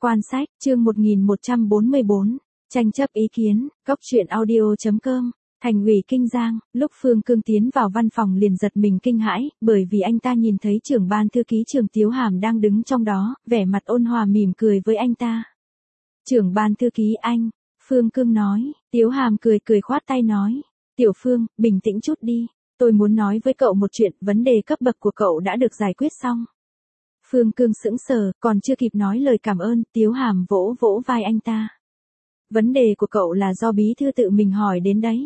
Quan sách, chương 1144, tranh chấp ý kiến, góc truyện audio.com. Thành ủy Kinh Giang, lúc Phương Cương tiến vào văn phòng liền giật mình kinh hãi, bởi vì anh ta nhìn thấy trưởng ban thư ký Trường Tiếu Hàm đang đứng trong đó, vẻ mặt ôn hòa mỉm cười với anh ta. Trưởng ban thư ký anh, Phương Cương nói, Tiếu Hàm cười khoát tay nói, Tiểu Phương, bình tĩnh chút đi, tôi muốn nói với cậu một chuyện, vấn đề cấp bậc của cậu đã được giải quyết xong. Phương Cương sững sờ, còn chưa kịp nói lời cảm ơn, Tiếu Hàm vỗ vai anh ta. Vấn đề của cậu là do bí thư tự mình hỏi đến đấy.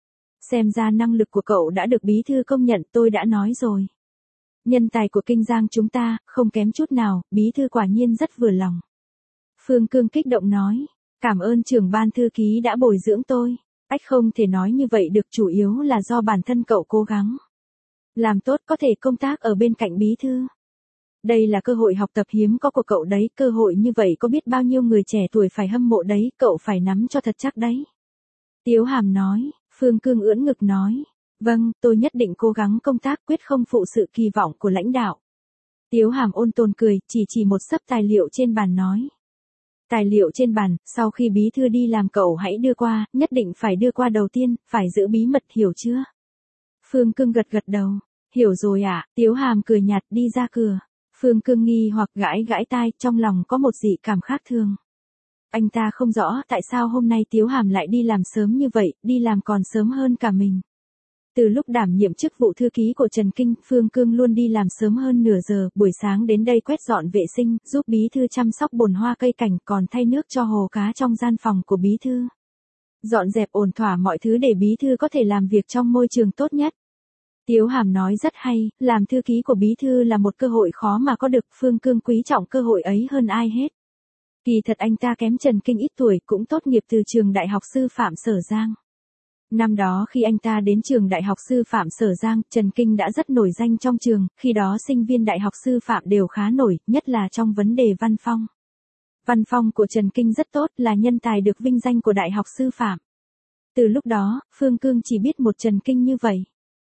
Xem ra năng lực của cậu đã được bí thư công nhận, tôi đã nói rồi. Nhân tài của Kinh Giang chúng ta, không kém chút nào, bí thư quả nhiên rất vừa lòng. Phương Cương kích động nói, cảm ơn trưởng ban thư ký đã bồi dưỡng tôi. Ách không thể nói như vậy được, chủ yếu là do bản thân cậu cố gắng. Làm tốt có thể công tác ở bên cạnh bí thư. Đây là cơ hội học tập hiếm có của cậu đấy, cơ hội như vậy có biết bao nhiêu người trẻ tuổi phải hâm mộ đấy, cậu phải nắm cho thật chắc đấy. Tiếu Hàm nói, Phương Cương ưỡn ngực nói, vâng, tôi nhất định cố gắng công tác, quyết không phụ sự kỳ vọng của lãnh đạo. Tiếu Hàm ôn tồn cười, chỉ một xấp tài liệu trên bàn nói. Tài liệu trên bàn, sau khi bí thư đi làm cậu hãy đưa qua, nhất định phải đưa qua đầu tiên, phải giữ bí mật, hiểu chưa? Phương Cương gật đầu, hiểu rồi ạ. Tiếu Hàm cười nhạt đi ra cửa. Phương Cương nghi hoặc gãi tai, trong lòng có một dị cảm khác thường. Anh ta không rõ tại sao hôm nay Tiếu Hàm lại đi làm sớm như vậy, đi làm còn sớm hơn cả mình. Từ lúc đảm nhiệm chức vụ thư ký của Trần Kinh, Phương Cương luôn đi làm sớm hơn nửa giờ, buổi sáng đến đây quét dọn vệ sinh, giúp bí thư chăm sóc bồn hoa cây cảnh, còn thay nước cho hồ cá trong gian phòng của bí thư. Dọn dẹp ổn thỏa mọi thứ để bí thư có thể làm việc trong môi trường tốt nhất. Tiếu Hàm nói rất hay, làm thư ký của bí thư là một cơ hội khó mà có được, Phương Cương quý trọng cơ hội ấy hơn ai hết. Kỳ thật anh ta kém Trần Kinh ít tuổi, cũng tốt nghiệp từ trường Đại học Sư phạm Sở Giang. Năm đó khi anh ta đến trường Đại học Sư phạm Sở Giang, Trần Kinh đã rất nổi danh trong trường, khi đó sinh viên Đại học Sư phạm đều khá nổi, nhất là trong vấn đề văn phong. Văn phong của Trần Kinh rất tốt, là nhân tài được vinh danh của Đại học Sư phạm. Từ lúc đó, Phương Cương chỉ biết một Trần Kinh như vậy.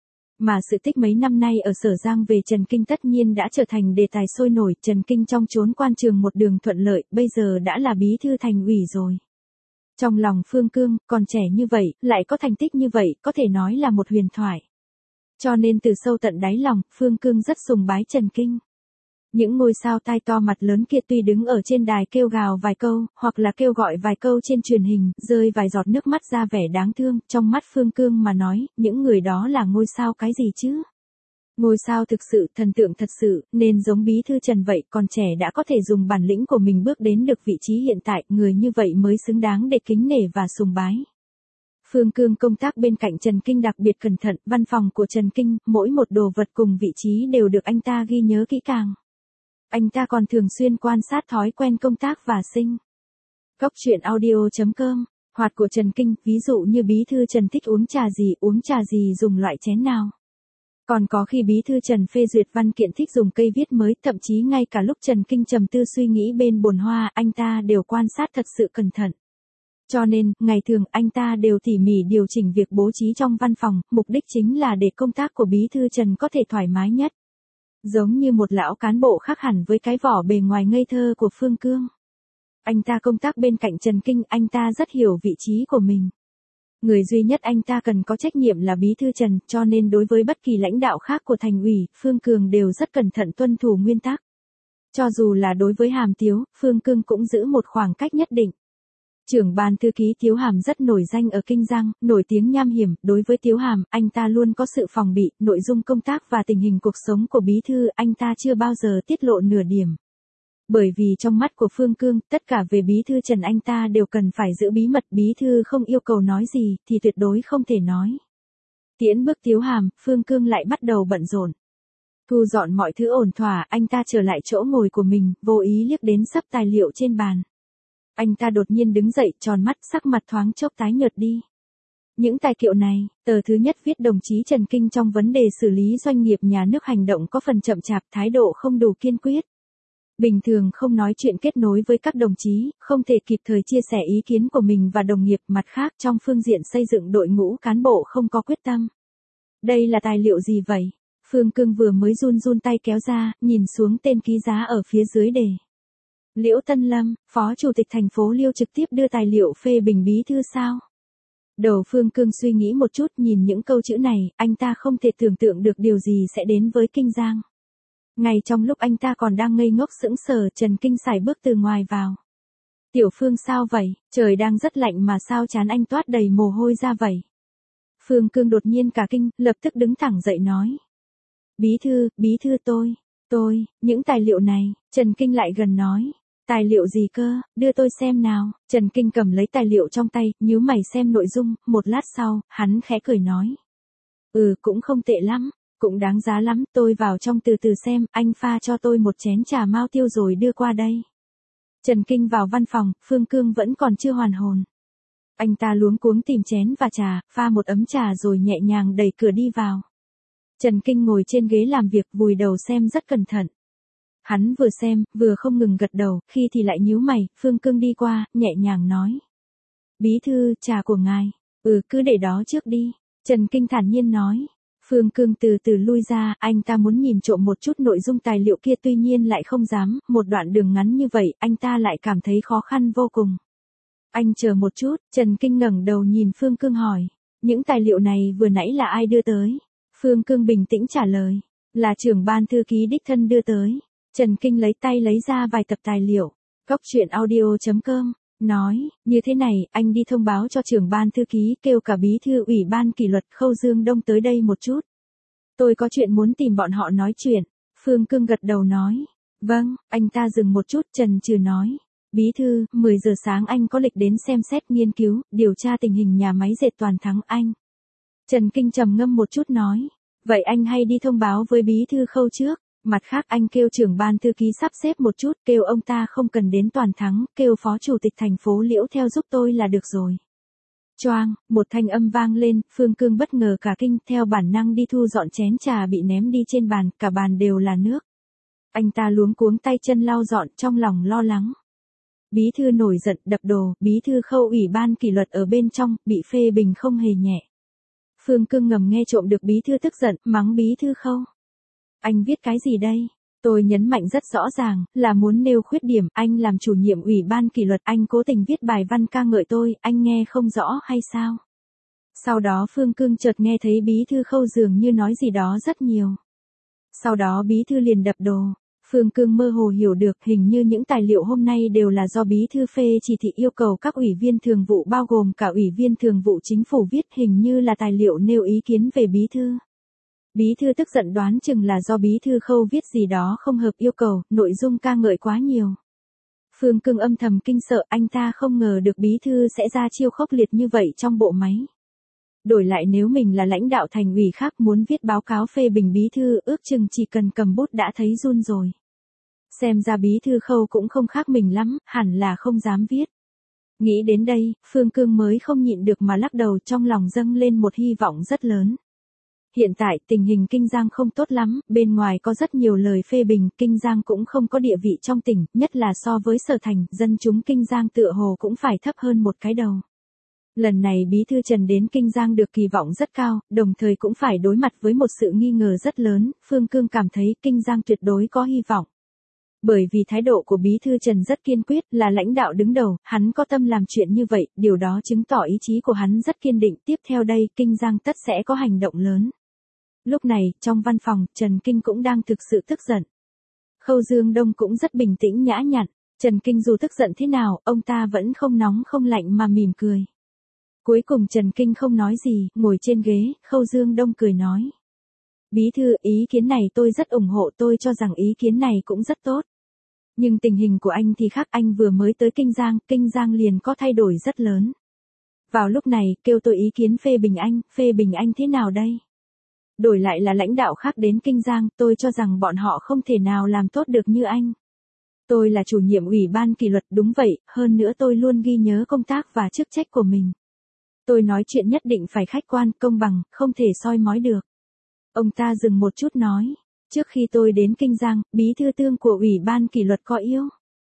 Mà sự tích mấy năm nay ở Sở Giang về Trần Kinh tất nhiên đã trở thành đề tài sôi nổi, Trần Kinh trong chốn quan trường một đường thuận lợi, bây giờ đã là bí thư thành ủy rồi. Trong lòng Phương Cương, còn trẻ như vậy, lại có thành tích như vậy, có thể nói là một huyền thoại. Cho nên từ sâu tận đáy lòng, Phương Cương rất sùng bái Trần Kinh. Những ngôi sao tai to mặt lớn kia tuy đứng ở trên đài kêu gào vài câu, hoặc là kêu gọi vài câu trên truyền hình, rơi vài giọt nước mắt ra vẻ đáng thương, trong mắt Phương Cương mà nói, những người đó là ngôi sao cái gì chứ? Ngôi sao thực sự, thần tượng thật sự, nên giống bí thư Trần vậy, còn trẻ đã có thể dùng bản lĩnh của mình bước đến được vị trí hiện tại, người như vậy mới xứng đáng để kính nể và sùng bái. Phương Cương công tác bên cạnh Trần Kinh đặc biệt cẩn thận, văn phòng của Trần Kinh, mỗi một đồ vật cùng vị trí đều được anh ta ghi nhớ kỹ càng. Anh ta còn thường xuyên quan sát thói quen công tác và sinh. Góc truyện audio.com. Hoạt của Trần Kinh, ví dụ như bí thư Trần thích uống trà gì dùng loại chén nào. Còn có khi bí thư Trần phê duyệt văn kiện thích dùng cây viết mới, thậm chí ngay cả lúc Trần Kinh trầm tư suy nghĩ bên bồn hoa, anh ta đều quan sát thật sự cẩn thận. Cho nên, ngày thường anh ta đều tỉ mỉ điều chỉnh việc bố trí trong văn phòng, mục đích chính là để công tác của bí thư Trần có thể thoải mái nhất. Giống như một lão cán bộ khác hẳn với cái vỏ bề ngoài ngây thơ của Phương Cương. Anh ta công tác bên cạnh Trần Kinh, anh ta rất hiểu vị trí của mình. Người duy nhất anh ta cần có trách nhiệm là bí thư Trần, cho nên đối với bất kỳ lãnh đạo khác của thành ủy, Phương Cương đều rất cẩn thận tuân thủ nguyên tắc. Cho dù là đối với Hàm Tiếu, Phương Cương cũng giữ một khoảng cách nhất định. Trưởng ban thư ký Tiếu Hàm rất nổi danh ở Kinh Giang, nổi tiếng nham hiểm, đối với Tiếu Hàm, anh ta luôn có sự phòng bị, nội dung công tác và tình hình cuộc sống của bí thư, anh ta chưa bao giờ tiết lộ nửa điểm. Bởi vì trong mắt của Phương Cương, tất cả về bí thư Trần anh ta đều cần phải giữ bí mật, bí thư không yêu cầu nói gì, thì tuyệt đối không thể nói. Tiễn bước Tiếu Hàm, Phương Cương lại bắt đầu bận rộn. Thu dọn mọi thứ ổn thỏa, anh ta trở lại chỗ ngồi của mình, vô ý liếc đến xấp tài liệu trên bàn. Anh ta đột nhiên đứng dậy, tròn mắt, sắc mặt thoáng chốc tái nhợt đi. Những tài liệu này, tờ thứ nhất viết đồng chí Trần Kinh trong vấn đề xử lý doanh nghiệp nhà nước hành động có phần chậm chạp, thái độ không đủ kiên quyết. Bình thường không nói chuyện kết nối với các đồng chí, không thể kịp thời chia sẻ ý kiến của mình và đồng nghiệp, mặt khác trong phương diện xây dựng đội ngũ cán bộ không có quyết tâm. Đây là tài liệu gì vậy? Phương Cương vừa mới run tay kéo ra, nhìn xuống tên ký giá ở phía dưới đề. Liễu Tân Lâm, Phó Chủ tịch thành phố Liêu trực tiếp đưa tài liệu phê bình bí thư sao? Đầu Phương Cương suy nghĩ một chút, nhìn những câu chữ này, anh ta không thể tưởng tượng được điều gì sẽ đến với Kinh Giang. Ngay trong lúc anh ta còn đang ngây ngốc sững sờ, Trần Kinh Sải bước từ ngoài vào. Tiểu Phương sao vậy, trời đang rất lạnh mà sao trán anh toát đầy mồ hôi ra vậy? Phương Cương đột nhiên cả kinh, lập tức đứng thẳng dậy nói. Bí thư những tài liệu này, Trần Kinh lại gần nói. Tài liệu gì cơ, đưa tôi xem nào. Trần Kinh cầm lấy tài liệu trong tay, nhíu mày xem nội dung, một lát sau, hắn khẽ cười nói. Cũng không tệ lắm, cũng đáng giá lắm, tôi vào trong từ từ xem, anh pha cho tôi một chén trà mao tiêu rồi đưa qua đây. Trần Kinh vào văn phòng, Phương Cương vẫn còn chưa hoàn hồn. Anh ta luống cuống tìm chén và trà, pha một ấm trà rồi nhẹ nhàng đẩy cửa đi vào. Trần Kinh ngồi trên ghế làm việc vùi đầu xem rất cẩn thận. Hắn vừa xem, vừa không ngừng gật đầu, khi thì lại nhíu mày, Phương Cương đi qua, nhẹ nhàng nói. Bí thư, trà của ngài. Cứ để đó trước đi. Trần Kinh thản nhiên nói. Phương Cương từ từ lui ra, anh ta muốn nhìn trộm một chút nội dung tài liệu kia tuy nhiên lại không dám, một đoạn đường ngắn như vậy, anh ta lại cảm thấy khó khăn vô cùng. Anh chờ một chút, Trần Kinh ngẩng đầu nhìn Phương Cương hỏi. Những tài liệu này vừa nãy là ai đưa tới? Phương Cương bình tĩnh trả lời. Là trưởng ban thư ký đích thân đưa tới. Trần Kinh lấy tay lấy ra vài tập tài liệu. Goctruyện.audio.com nói, như thế này, anh đi thông báo cho trưởng ban thư ký, kêu cả bí thư ủy ban kỷ luật Khâu Dương Đông tới đây một chút. Tôi có chuyện muốn tìm bọn họ nói chuyện. Phương Cương gật đầu nói. Vâng, anh ta dừng một chút, chần chừ nói. Bí thư, 10 giờ sáng anh có lịch đến xem xét nghiên cứu, điều tra tình hình nhà máy dệt Toàn Thắng Anh. Trần Kinh trầm ngâm một chút nói. Vậy anh hay đi thông báo với bí thư Khâu trước. Mặt khác anh kêu trưởng ban thư ký sắp xếp một chút, kêu ông ta không cần đến Toàn Thắng, kêu phó chủ tịch thành phố Liễu theo giúp tôi là được rồi. Choang, một thanh âm vang lên, Phương Cương bất ngờ cả kinh, theo bản năng đi thu dọn chén trà bị ném đi trên bàn, cả bàn đều là nước. Anh ta luống cuống tay chân lau dọn, trong lòng lo lắng. Bí thư nổi giận, đập đồ, bí thư Khâu ủy ban kỷ luật ở bên trong, bị phê bình không hề nhẹ. Phương Cương ngầm nghe trộm được bí thư tức giận, mắng bí thư Khâu. Anh viết cái gì đây? Tôi nhấn mạnh rất rõ ràng, là muốn nêu khuyết điểm, anh làm chủ nhiệm ủy ban kỷ luật, anh cố tình viết bài văn ca ngợi tôi, anh nghe không rõ hay sao? Sau đó Phương Cương chợt nghe thấy bí thư Khâu dường như nói gì đó rất nhiều. Sau đó bí thư liền đập đồ. Phương Cương mơ hồ hiểu được, hình như những tài liệu hôm nay đều là do bí thư phê chỉ thị yêu cầu các ủy viên thường vụ bao gồm cả ủy viên thường vụ chính phủ viết, hình như là tài liệu nêu ý kiến về bí thư. Bí thư tức giận đoán chừng là do bí thư Khâu viết gì đó không hợp yêu cầu, nội dung ca ngợi quá nhiều. Phương Cương âm thầm kinh sợ, anh ta không ngờ được bí thư sẽ ra chiêu khốc liệt như vậy trong bộ máy. Đổi lại nếu mình là lãnh đạo thành ủy khác muốn viết báo cáo phê bình bí thư, ước chừng chỉ cần cầm bút đã thấy run rồi. Xem ra bí thư Khâu cũng không khác mình lắm, hẳn là không dám viết. Nghĩ đến đây, Phương Cương mới không nhịn được mà lắc đầu, trong lòng dâng lên một hy vọng rất lớn. Hiện tại tình hình Kinh Giang không tốt lắm, bên ngoài có rất nhiều lời phê bình, Kinh Giang cũng không có địa vị trong tỉnh, nhất là so với Sở Thành, dân chúng Kinh Giang tựa hồ cũng phải thấp hơn một cái đầu. Lần này bí thư Trần đến Kinh Giang được kỳ vọng rất cao, đồng thời cũng phải đối mặt với một sự nghi ngờ rất lớn, Phương Cương cảm thấy Kinh Giang tuyệt đối có hy vọng. Bởi vì thái độ của bí thư Trần rất kiên quyết, là lãnh đạo đứng đầu, hắn có tâm làm chuyện như vậy, điều đó chứng tỏ ý chí của hắn rất kiên định, tiếp theo đây Kinh Giang tất sẽ có hành động lớn. Lúc này, trong văn phòng, Trần Kinh cũng đang thực sự tức giận. Khâu Dương Đông cũng rất bình tĩnh nhã nhặn, Trần Kinh dù tức giận thế nào, ông ta vẫn không nóng không lạnh mà mỉm cười. Cuối cùng Trần Kinh không nói gì, ngồi trên ghế, Khâu Dương Đông cười nói. Bí thư, ý kiến này tôi rất ủng hộ, tôi cho rằng ý kiến này cũng rất tốt. Nhưng tình hình của anh thì khác, anh vừa mới tới Kinh Giang liền có thay đổi rất lớn. Vào lúc này, kêu tôi ý kiến phê bình anh thế nào đây? Đổi lại là lãnh đạo khác đến Kinh Giang, tôi cho rằng bọn họ không thể nào làm tốt được như anh. Tôi là chủ nhiệm ủy ban kỷ luật, đúng vậy, hơn nữa tôi luôn ghi nhớ công tác và chức trách của mình. Tôi nói chuyện nhất định phải khách quan, công bằng, không thể soi mói được. Ông ta dừng một chút nói, trước khi tôi đến Kinh Giang, bí thư Tương của ủy ban kỷ luật có yêu.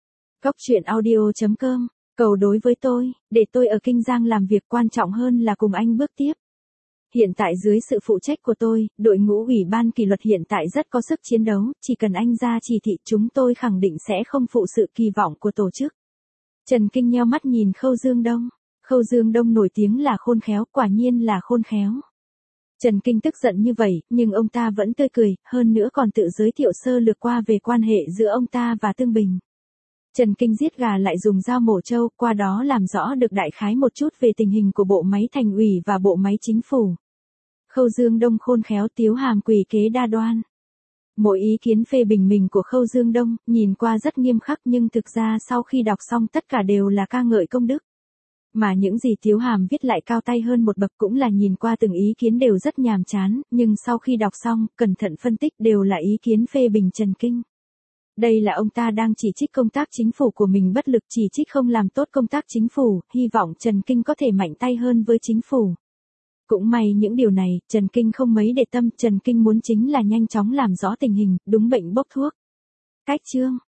Goctruyện.audio.com, cầu đối với tôi, để tôi ở Kinh Giang làm việc, quan trọng hơn là cùng anh bước tiếp. hiện tại dưới sự phụ trách của tôi, đội ngũ ủy ban kỷ luật hiện tại rất có sức chiến đấu, chỉ cần anh ra chỉ thị chúng tôi khẳng định sẽ không phụ sự kỳ vọng của tổ chức. Trần Kinh nheo mắt nhìn Khâu Dương Đông. Khâu Dương Đông nổi tiếng là khôn khéo, quả nhiên là khôn khéo. Trần Kinh tức giận như vậy, nhưng ông ta vẫn tươi cười, hơn nữa còn tự giới thiệu sơ lược qua về quan hệ giữa ông ta và Tương Bình. Trần Kinh giết gà lại dùng dao mổ trâu, qua đó làm rõ được đại khái một chút về tình hình của bộ máy thành ủy và bộ máy chính phủ. Khâu Dương Đông khôn khéo tiếu hàm quỷ kế đa đoan. Mỗi ý kiến phê bình mình của Khâu Dương Đông, nhìn qua rất nghiêm khắc nhưng thực ra sau khi đọc xong tất cả đều là ca ngợi công đức. Mà những gì Tiếu Hàm viết lại cao tay hơn một bậc, cũng là nhìn qua từng ý kiến đều rất nhàm chán, nhưng sau khi đọc xong, cẩn thận phân tích đều là ý kiến phê bình Trần Kinh. Đây là ông ta đang chỉ trích công tác chính phủ của mình bất lực, chỉ trích không làm tốt công tác chính phủ, hy vọng Trần Kinh có thể mạnh tay hơn với chính phủ. Cũng may những điều này, Trần Kinh không mấy để tâm, Trần Kinh muốn chính là nhanh chóng làm rõ tình hình, đúng bệnh bốc thuốc. Cách chương